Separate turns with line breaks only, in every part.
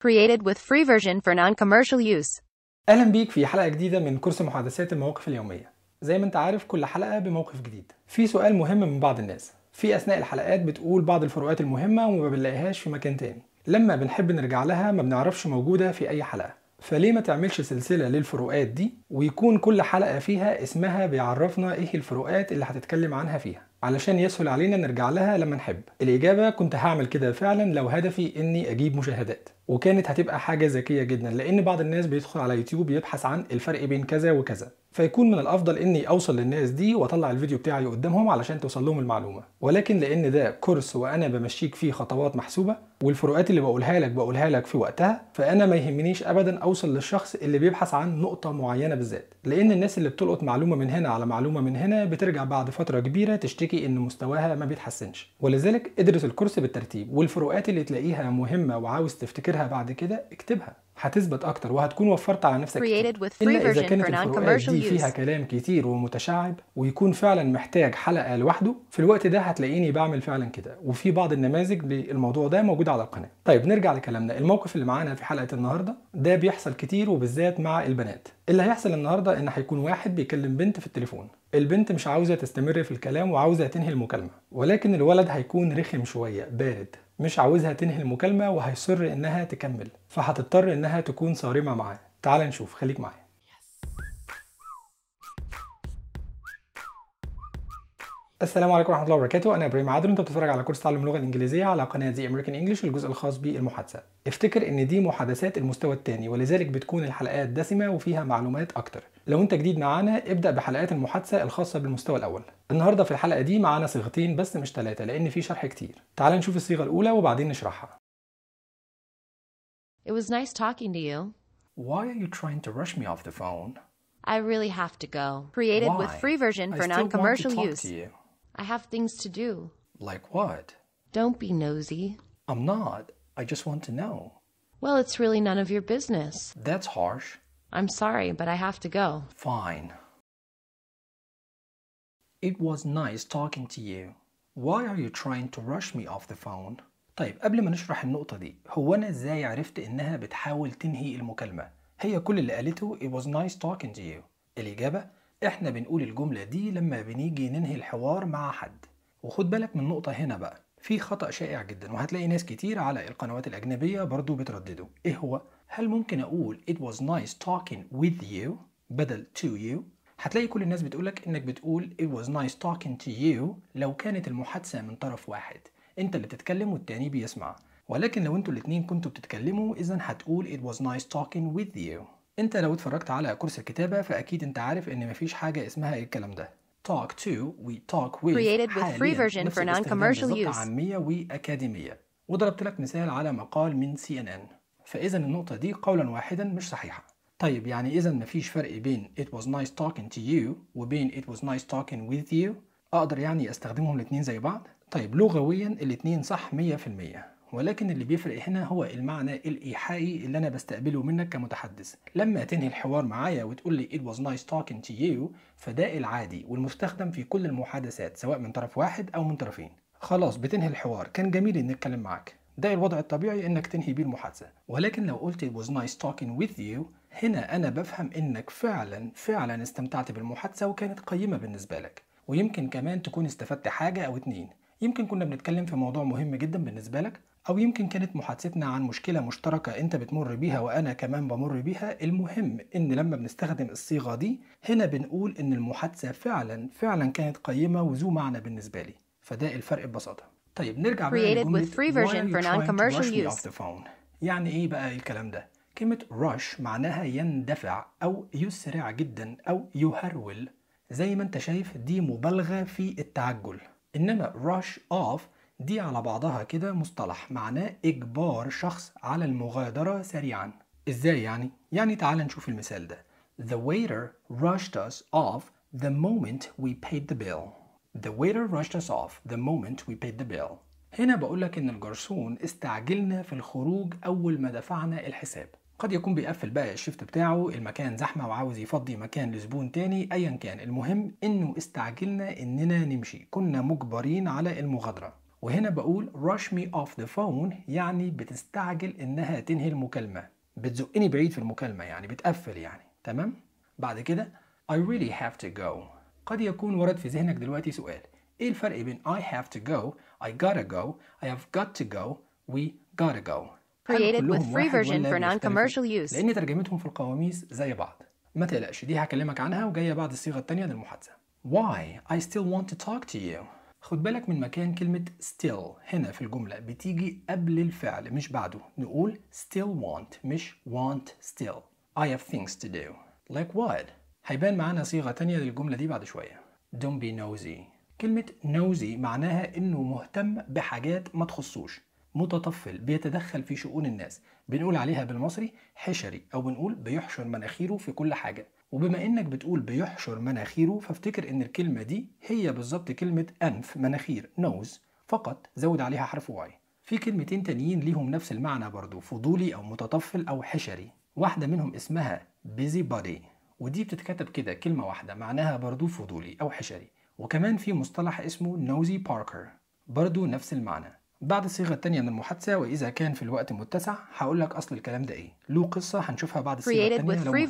Created with free version for non-commercial use.
اهلا بيك في حلقه جديده من كورس محادثات المواقف اليوميه. زي ما انت عارف كل حلقه بموقف جديد. في سؤال مهم من بعض الناس في اثناء الحلقات بتقول بعض الفروقات المهمه وما بنلاقيهاش في مكان تاني، لما بنحب نرجع لها ما بنعرفش موجوده في اي حلقه. فليه ما تعملش سلسله للفروقات دي ويكون كل حلقه فيها اسمها بيعرفنا ايه الفروقات اللي هتتكلم عنها فيها علشان يسهل علينا نرجع لها لما نحب. الإجابة كنت هعمل كده فعلا لو هدفي إني أجيب مشاهدات، وكانت هتبقى حاجة ذكية جدا لأن بعض الناس بيدخل على يوتيوب يبحث عن الفرق بين كذا وكذا، فيكون من الأفضل إني أوصل للناس دي وأطلع الفيديو بتاعي قدامهم علشان توصل لهم المعلومة. ولكن لأن ده كورس وأنا بمشيك فيه خطوات محسوبة والفروقات اللي بقولها لك في وقتها، فأنا ما يهمنيش أبدا أوصل للشخص اللي بيبحث عن نقطة معينة بالذات، لأن الناس اللي بتلقط معلومة من هنا على معلومة من هنا بترجع بعد فترة كبيرة تشتكي إن مستواها ما بيتحسنش. ولذلك ادرس الكورس بالترتيب، والفروقات اللي تلاقيها مهمة وعاوز تفتكرها بعد كده اكتبها، هتثبت اكتر وهتكون وفرت على نفسك كتير. الا اذا كانت الفروقات دي فيها كلام كتير ومتشعب ويكون فعلا محتاج حلقه لوحده، في الوقت ده هتلاقيني بعمل فعلا كده، وفي بعض النماذج للموضوع ده موجوده على القناه. طيب نرجع لكلامنا. الموقف اللي معانا في حلقه النهارده ده بيحصل كتير وبالذات مع البنات. اللي هيحصل النهارده ان هيكون واحد بيكلم بنت في التليفون، البنت مش عاوزه تستمر في الكلام وعاوزه تنهي المكالمه، ولكن الولد هيكون رخم شويه بارد، مش عاوزها تنهي المكالمة وهيصر انها تكمل، فهتضطر انها تكون صارمة معاه. تعال نشوف، خليك معايا. السلام عليكم ورحمة الله وبركاته، أنا إبراهيم عادل، أنت بتتفرج على كورس تعلم اللغة الإنجليزية على قناة زي أمريكان إنجلش، الجزء الخاص بالمحادثة. افتكر إن دي محادثات المستوى الثاني، ولذلك بتكون الحلقات دسمة وفيها معلومات أكتر. لو أنت جديد معانا ابدأ بحلقات المحادثة الخاصة بالمستوى الأول. النهاردة في الحلقة دي معانا صيغتين بس مش 3 لأن في شرح كتير. تعال نشوف الصيغة الأولى وبعدين نشرحها.
It was nice talking to you.
Why are you trying to rush me off the phone?
I really have to go. Created with free version for non-commercial use. I have things to do.
Like what?
Don't be nosy.
I'm not. I just want to know.
Well, it's really none of your business.
That's harsh.
I'm sorry, but I have to go.
Fine. It was nice talking to you. Why are you trying to rush me off the phone? طيب قبل ما نشرح النقطة دي، هو أنا إزاي عرفت إنها بتحاول تنهي المكالمة؟ هي كل اللي قالته It was nice talking to you. الإجابة إحنا بنقول الجملة دي لما بنيجي ننهي الحوار مع حد. وخد بالك من نقطة هنا بقى، في خطأ شائع جدا وهتلاقي ناس كتير على القنوات الأجنبية برضو بتردده. إيه هو؟ هل ممكن أقول It was nice talking with you بدل to you؟ هتلاقي كل الناس بتقولك إنك بتقول It was nice talking to you لو كانت المحادثة من طرف واحد، انت اللي بتتكلم والتاني بيسمع. ولكن لو انتوا الاتنين كنتوا بتتكلموا اذا هتقول It was nice talking with you. انت لو اتفرجت على كورس الكتابة فاكيد انت عارف ان مفيش حاجة اسمها الكلام ده. talk to و talk with
Created with free version for non-commercial use.
عامية وأكاديمية. وضربت لك مثال على مقال من CNN. فإذا النقطة دي قولا واحدا مش صحيحة. طيب يعني إذا مفيش فرق بين It was nice talking to you وبين It was nice talking with you؟ أقدر يعني أستخدمهم الاتنين زي بعض؟ طيب لغويا الاتنين صح 100%، ولكن اللي بيفرق هنا هو المعنى الإيحائي اللي أنا بستقبله منك كمتحدث. لما تنهي الحوار معايا وتقول لي It was nice talking to you، فده العادي والمستخدم في كل المحادثات سواء من طرف واحد أو من طرفين. خلاص بتنهي الحوار، كان جميل إني أتكلم معاك، ده الوضع الطبيعي إنك تنهي بيه المحادثة. ولكن لو قلت It was nice talking with you، هنا أنا بفهم إنك فعلا استمتعت بالمحادثة وكانت قيمة بالنسبة لك، ويمكن كمان تكون استفدت حاجة أو اتنين. يمكن كنا بنتكلم في موضوع مهم جدا بالنسبة لك، أو يمكن كانت محادثتنا عن مشكلة مشتركة أنت بتمر بيها وأنا كمان بمر بيها. المهم إن لما بنستخدم الصيغة دي هنا بنقول إن المحادثة فعلا كانت قيمة وذو معنى بالنسبة لي، فده الفرق ببساطة. طيب نرجع بقى لجملة Why are you trying to rush me off the phone؟ يعني إيه بقى الكلام ده؟ كلمة rush معناها يندفع أو يسرع جدا أو يهرول. زي ما أنت شايف دي مبالغة في التعجل. إنما rush off دي على بعضها كده مصطلح معناه إجبار شخص على المغادرة سريعا. إزاي يعني؟ يعني تعال نشوف المثال ده. The waiter rushed us off the moment we paid the bill. The waiter rushed us off the moment we paid the bill. هنا بقولك إن الجرسون استعجلنا في الخروج أول ما دفعنا الحساب. قد يكون بيقفل بقى الشيفت بتاعه، المكان زحمة وعاوز يفضي مكان لزبون تاني، أيا كان، المهم إنه استعجلنا إننا نمشي، كنا مجبرين على المغادرة. وهنا بقول rush me off the phone يعني بتستعجل إنها تنهي المكالمة، بتزقني بعيد في المكالمة يعني بتقفل يعني. تمام؟ بعد كده I really have to go. قد يكون ورد في ذهنك دلوقتي سؤال، إيه الفرق بين I have to go, I gotta go, I have got to go, we gotta go؟ هل كلهم واحد ولا بيختلفوا؟ لأن ترجمتهم في القواميس زي بعض. ما تقلقش، دي هكلمك عنها وجاية بعد الصيغة التانية للمحادثة. Why I still want to talk to you. خد بالك من مكان كلمة still هنا في الجملة بتيجي قبل الفعل مش بعده. نقول still want مش want still. I have things to do. Like what؟ هيبان معانا صيغة تانية للجملة دي بعد شوية. Don't be nosy. كلمة nosy معناها إنه مهتم بحاجات ما تخصوش، متطفل، بيتدخل في شؤون الناس. بنقول عليها بالمصري حشري، أو بنقول بيحشر مناخيره في كل حاجة. وبما إنك بتقول بيحشر مناخيره فافتكر إن الكلمة دي هي بالظبط كلمة أنف مناخير nose، فقط زود عليها حرف واي. في كلمتين تانيين ليهم نفس المعنى برضو، فضولي أو متطفل أو حشري. واحدة منهم اسمها busybody، ودي بتتكتب كده كلمة واحدة معناها برضو فضولي أو حشري. وكمان في مصطلح اسمه nosy parker برضو نفس المعنى. بعد الصيغة التانية من المحادثة وإذا كان في الوقت متسع هقول لك أصل الكلام ده إيه. له قصة هنشوفها بعد الصيغة التانية لو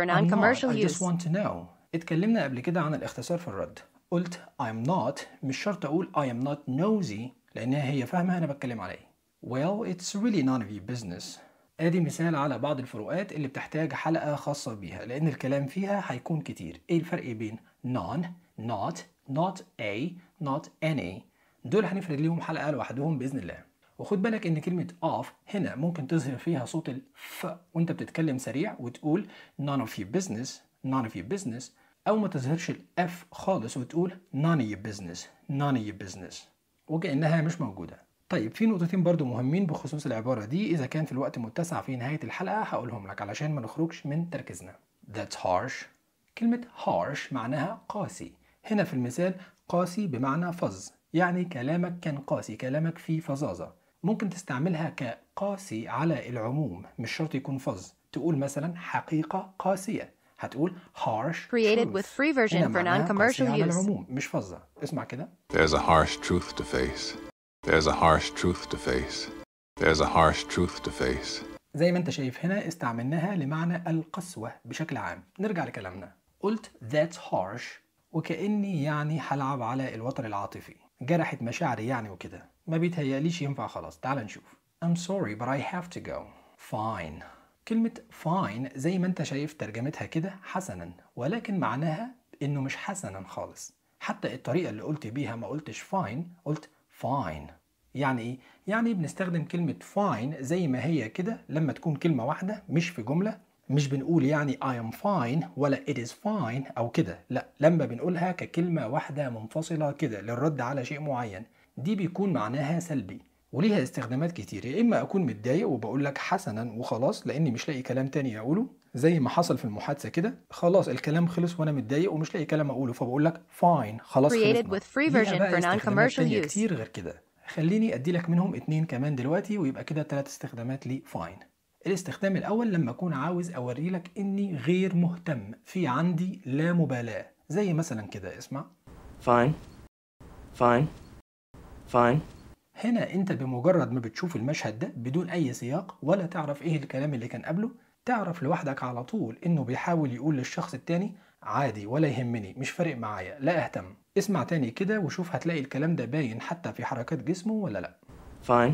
I just want to know. اتكلمنا قبل كده عن الاختصار في الرد. قلت I'm not، مش شرط أقول I am not nosy لأنها هي فاهمة أنا بتكلم على إيه. Well it's really none of your business. ادي مثال على بعض الفروقات اللي بتحتاج حلقة خاصة بيها لأن الكلام فيها هيكون كتير. إيه الفرق بين non, not, not a, not any؟ دول هنفرد ليهم حلقة لوحدهم بإذن الله. وخد بالك إن كلمة off هنا ممكن تظهر فيها صوت الف وأنت بتتكلم سريع وتقول none of your business, none of your business، أو ما تظهرش الف خالص وتقول none of your business, none of your business، وكأنها مش موجودة. طيب في نقطتين برضو مهمين بخصوص العبارة دي، إذا كان في الوقت متسع في نهاية الحلقة هقولهم لك علشان ما نخرجش من تركيزنا. That's harsh. كلمة harsh معناها قاسي. هنا في المثال قاسي بمعنى فظ، يعني كلامك كان قاسي، كلامك فيه فظاظة. ممكن تستعملها كقاسي على العموم، مش شرط يكون فظ. تقول مثلا حقيقة قاسية، هتقول harsh
created
truth.
with free version for non-commercial
على
use.
العموم مش فظة. اسمع كده.
There's a harsh truth to face. There's a harsh truth to face. There's a harsh truth to face.
زي ما انت شايف هنا استعملناها لمعنى القسوة بشكل عام. نرجع لكلامنا. قلت that's harsh وكأني يعني هلعب على الوتر العاطفي، جرحت مشاعري يعني وكده. ما بيتهيأليش ينفع خلاص. تعال نشوف. I'm sorry but I have to go. Fine. كلمة fine زي ما انت شايف ترجمتها كده حسنا، ولكن معناها انه مش حسنا خالص. حتى الطريقة اللي قلت بيها ما قلتش fine، قلت fine. يعني ايه؟ يعني بنستخدم كلمة fine زي ما هي كده لما تكون كلمة واحدة مش في جملة. مش بنقول يعني I am fine ولا it is fine أو كده، لا، لما بنقولها ككلمة واحدة منفصلة كده للرد على شيء معين دي بيكون معناها سلبي، وليها استخدامات كتير. يا إما أكون متضايق وبقول لك حسنا وخلاص لأني مش لاقي كلام تاني أقوله، زي ما حصل في المحادثة كده، خلاص الكلام خلص وأنا متضايق ومش لاقي كلام أقوله فبقول لك fine خلاص خلصنا. ليها بقى استخدامات تانية كتير غير كده. خليني أدي لك منهم 2 كمان دلوقتي ويبقى كده 3 استخدامات لي fine. الاستخدام الأول لما أكون عاوز أوري لك إني غير مهتم، في عندي لا مبالاة، زي مثلا كده اسمع.
Fine. Fine. Fine.
هنا أنت بمجرد ما بتشوف المشهد ده بدون أي سياق ولا تعرف إيه الكلام اللي كان قبله، تعرف لوحدك على طول إنه بيحاول يقول للشخص التاني عادي ولا يهمني، مش فارق معايا، لا أهتم. اسمع تاني كده وشوف هتلاقي الكلام ده باين حتى في حركات جسمه ولا لا.
Fine.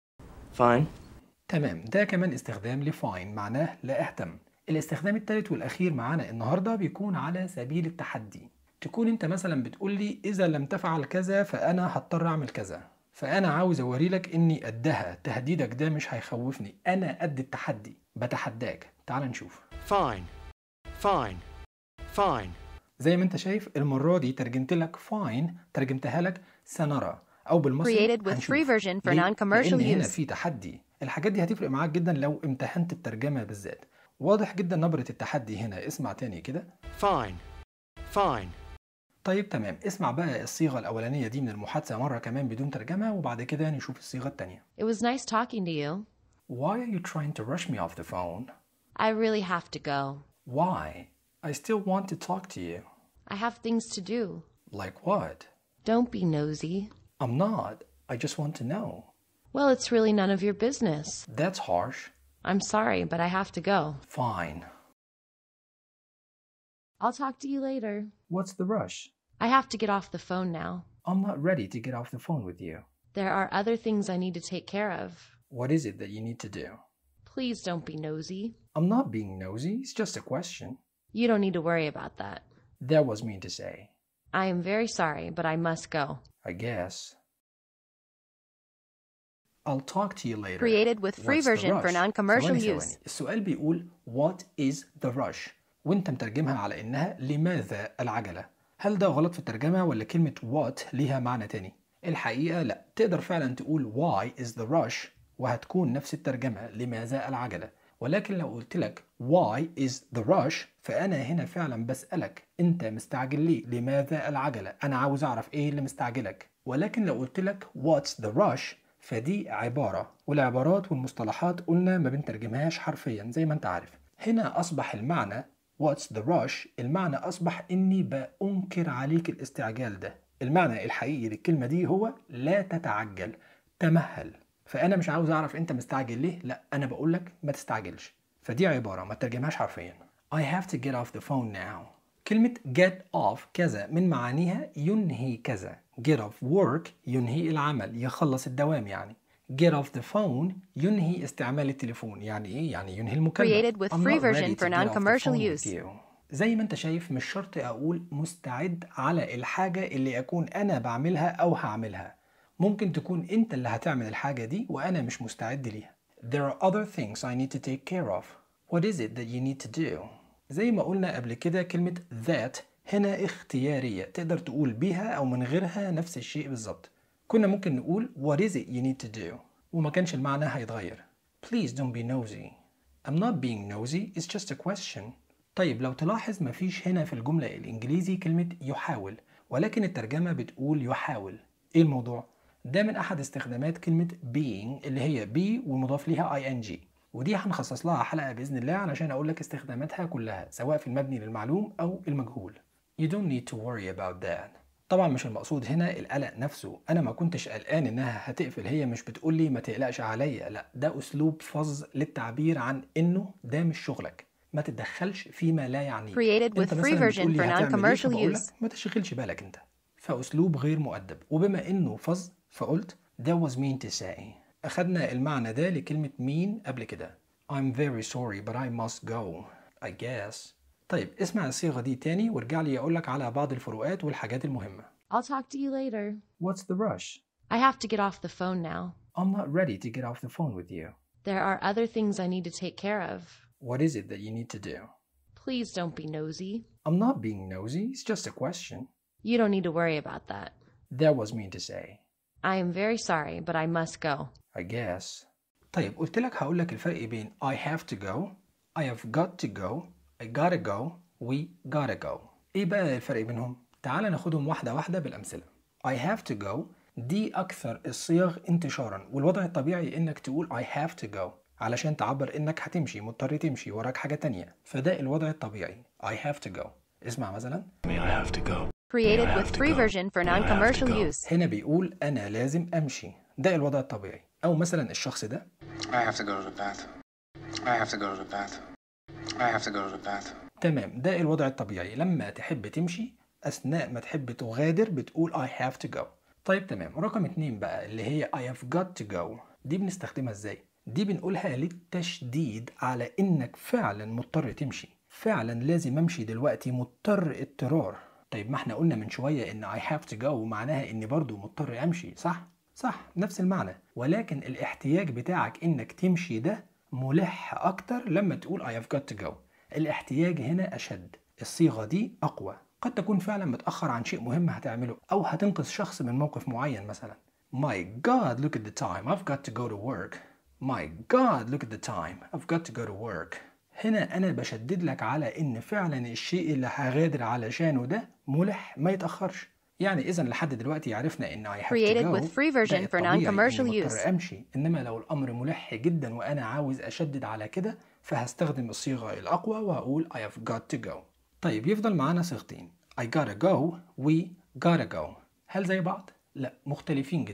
Fine.
تمام، ده كمان استخدام لفاين معناه لا أهتم. الاستخدام الثالث والأخير معانا النهاردة بيكون على سبيل التحدي. تكون أنت مثلا بتقول لي إذا لم تفعل كذا فأنا هضطر أعمل كذا، فأنا عاوز أوري لك إني قدها، تهديدك ده مش هيخوفني، أنا قد التحدي، بتحداك. تعال نشوف.
Fine. Fine. Fine.
زي ما أنت شايف المرة دي ترجمت لك فاين، ترجمتها لك سنرى، أو بالمصري هنشوف. لأن هنا في تحدي. الحاجات دي هتفرق معاك جدا لو امتحنت الترجمة بالذات. واضح جدا نبرة التحدي هنا. اسمع تاني كده.
Fine. Fine.
طيب تمام، اسمع بقى الصيغة الأولانية دي من المحادثة مرة كمان بدون ترجمة وبعد كده نشوف الصيغة التانية.
It was nice talking to you.
Why are you trying to rush me off the phone?
I really have to go.
Why? I still want to talk to you.
I have things to do.
Like what?
Don't be nosy.
I'm not. I just want to know.
Well, it's really none of your business.
That's harsh.
I'm sorry, but I have to go.
Fine.
I'll talk to you later.
What's the rush?
I have to get off the phone now.
I'm not ready to get off the phone with you.
There are other things I need to take care of.
What is it that you need to do?
Please don't be nosy.
I'm not being nosy. It's just a question.
You don't need to worry about that.
That was mean to say.
I am very sorry, but I must go.
I guess. I'll talk to you later.
Created with free
What's the
version for
rush?
non-commercial
ثواني.
use.
السؤال بيقول what is the rush؟ وانت مترجمها على انها لماذا العجلة؟ هل ده غلط في الترجمة ولا كلمة what ليها معنى تاني؟ الحقيقة لا، تقدر فعلا تقول why is the rush وهتكون نفس الترجمة لماذا العجلة، ولكن لو قلت لك why is the rush فأنا هنا فعلا بسألك أنت مستعجل ليه؟ لماذا العجلة؟ أنا عاوز أعرف إيه اللي مستعجلك. ولكن لو قلت لك what's the rush فدي عبارة، والعبارات والمصطلحات قلنا ما بنترجمهاش حرفيا زي ما أنت عارف. هنا أصبح المعنى what's the rush المعنى أصبح إني بأنكر عليك الاستعجال ده. المعنى الحقيقي للكلمة دي هو لا تتعجل، تمهل. فأنا مش عاوز أعرف أنت مستعجل ليه، لا أنا بقولك ما تستعجلش. فدي عبارة ما ترجمهاش حرفيا. I have to get off the phone now. كلمة get off كذا من معانيها ينهي كذا. get off work ينهي العمل، يخلص الدوام يعني. get off the phone ينهي استعمال التليفون، يعني إيه؟ يعني ينهي المكالمة.
Created with free version for non-commercial use.
زي ما انت شايف مش شرط اقول مستعد على الحاجة اللي اكون انا بعملها او هعملها. ممكن تكون انت اللي هتعمل الحاجة دي وانا مش مستعد ليها. There are other things I need to take care of. What is it that you need to do? زي ما قلنا قبل كده كلمة that هنا اختيارية، تقدر تقول بيها او من غيرها نفس الشيء بالظبط. كنا ممكن نقول what is it you need to do وما كانش المعنى هيتغير. Please don't be nosy. I'm not being nosy, it's just a question. طيب لو تلاحظ مفيش هنا في الجملة الإنجليزي كلمة يحاول، ولكن الترجمة بتقول يحاول. إيه الموضوع؟ ده من أحد استخدامات كلمة being اللي هي be ومضاف ليها ing، ودي هنخصص لها حلقة بإذن الله علشان أقول لك استخداماتها كلها سواء في المبني للمعلوم أو المجهول. You don't need to worry about that. طبعا مش المقصود هنا القلق نفسه، أنا ما كنتش قلقان إنها هتقفل، هي مش بتقول لي ما تقلقش عليا، لا ده أسلوب فظ للتعبير عن إنه ده مش شغلك. ما تتدخلش فيما لا يعنيك.
Created with free version for non-commercial use.
ما تشغلش بالك انت. فأسلوب غير مؤدب، وبما انه فظ فقلت that was mean to say. أخدنا المعنى ده لكلمة mean قبل كده. I'm very sorry but I must go I guess. طيب اسمع الصيغة دي تاني وارجع لي أقولك على بعض الفروقات والحاجات المهمة.
I'll talk to you later.
What's the rush?
I have to get off the phone now.
I'm not ready to get off the phone with you.
There are other things I need to take care of.
What is it that you need to do?
Please don't be nosy.
I'm not being nosy, it's just a question.
You don't need to worry about that.
That was mean to say.
I am very sorry, but I must go.
I guess. طيب قلت لك هقول لك الفرق بين I have to go, I have got to go, I gotta go, we gotta go. ايه بقى الفرق بينهم؟ تعال ناخدهم واحدة واحدة بالأمثلة. I have to go دي أكثر الصيغ انتشارا، والوضع الطبيعي إنك تقول I have to go علشان تعبر إنك هتمشي، مضطر تمشي، وراك حاجة تانية، فده الوضع الطبيعي. I have to go. اسمع مثلا.
I have to go.
Created with free version for non-commercial use.
هنا بيقول أنا لازم أمشي، ده الوضع الطبيعي. أو مثلا الشخص ده.
I have to go to the bath. I have to go to the bath. I have to go to the bath.
تمام، ده الوضع الطبيعي. لما تحب تمشي أثناء ما تحب تغادر بتقول I have to go. طيب تمام، رقم 2 بقى اللي هي I have got to go، دي بنستخدمها ازاي؟ دي بنقولها للتشديد على إنك فعلا مضطر تمشي، فعلا لازم أمشي دلوقتي، مضطر اضطرار. طيب ما احنا قلنا من شوية إن I have to go معناها إني برضو مضطر أمشي، صح؟ صح، نفس المعنى، ولكن الاحتياج بتاعك إنك تمشي ده ملح أكتر لما تقول I have got to go. الاحتياج هنا أشد، الصيغة دي أقوى. قد تكون فعلا متأخر عن شيء مهم هتعمله، أو هتنقذ شخص من موقف معين مثلا. My God, look at the time. I've got to go to work. My God, look at the time. I've got to go to work. هنا أنا بشدد لك على إن فعلا الشيء اللي هغادر علشانه ده ملح ما يتأخرش. يعني إذا لحد دلوقتي عرفنا إن I have
Created
to go
with free version for non-commercial use.
مضطر أمشي. إنما لو الأمر ملح جدا وأنا عاوز أشدد على كده فهستخدم الصيغة الأقوى وهقول I have got to go. طيب يفضل معانا صيغتين I gotta go we gotta go. هل زي بعض؟ لا، مختلفين جدا،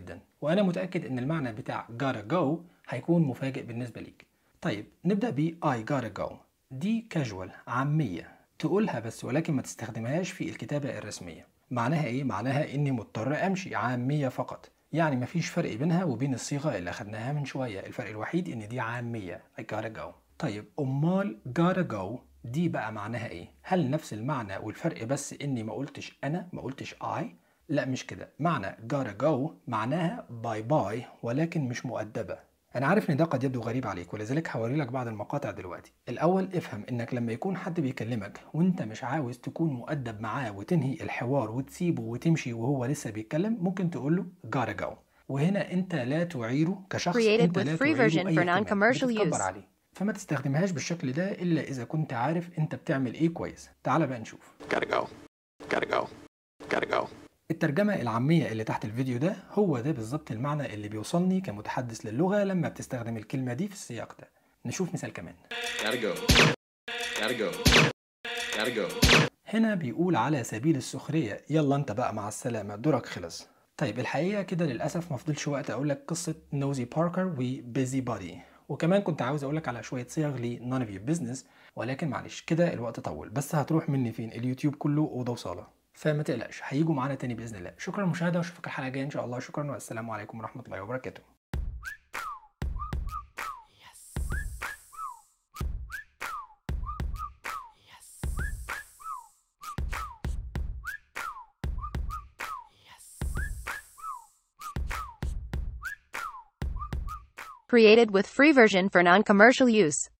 وأنا متأكد إن المعنى بتاع gotta go هيكون مفاجئ بالنسبة ليك. طيب نبدأ ب I gotta go. دي casual عامية تقولها بس ولكن ما تستخدمهاش في الكتابة الرسمية. معناها إيه؟ معناها إني مضطر أمشي، عامية فقط. يعني مفيش فرق بينها وبين الصيغة اللي أخدناها من شوية، الفرق الوحيد إن دي عامية I gotta go. طيب أمال gotta go دي بقى معناها إيه؟ هل نفس المعنى والفرق بس إني ما قلتش أنا، ما قلتش I؟ لا مش كده. معنى gotta go معناها باي باي ولكن مش مؤدبة. أنا عارف إن ده قد يبدو غريب عليك ولذلك هوري لك بعض المقاطع دلوقتي. الأول افهم إنك لما يكون حد بيكلمك وإنت مش عاوز تكون مؤدب معاه وتنهي الحوار وتسيبه وتمشي وهو لسه بيتكلم، ممكن تقول له gotta go. وهنا أنت لا تعيره كشخص، أنت لا تعيره أي اهتمام، بتتكبر عليه. فما تستخدمهاش بالشكل ده إلا إذا كنت عارف أنت بتعمل إيه كويس. تعال بقى نشوف.
Gotta go. Gotta go. Gotta go.
الترجمة العامية اللي تحت الفيديو ده هو ده بالظبط المعنى اللي بيوصلني كمتحدث للغة لما بتستخدم الكلمة دي في السياق ده. نشوف مثال كمان.
Gotta go. Gotta go. Gotta go.
هنا بيقول على سبيل السخرية يلا انت بقى مع السلامة، دورك خلص. طيب الحقيقة كده للأسف مفضلش وقت أقولك قصة نوزي باركر وبيزي بادي، وكمان كنت عاوز أقولك على شوية صيغ ل none of your business، ولكن معلش كده الوقت طول، بس هتروح مني فين؟ اليوتيوب كله أوضة وصالة، فما تقلقش هيجوا معانا تاني بإذن الله. شكرا للمشاهدة واشوفك الحلقة الجاية إن شاء الله. شكرا والسلام عليكم ورحمة الله وبركاته.
Created with free version for non-commercial use.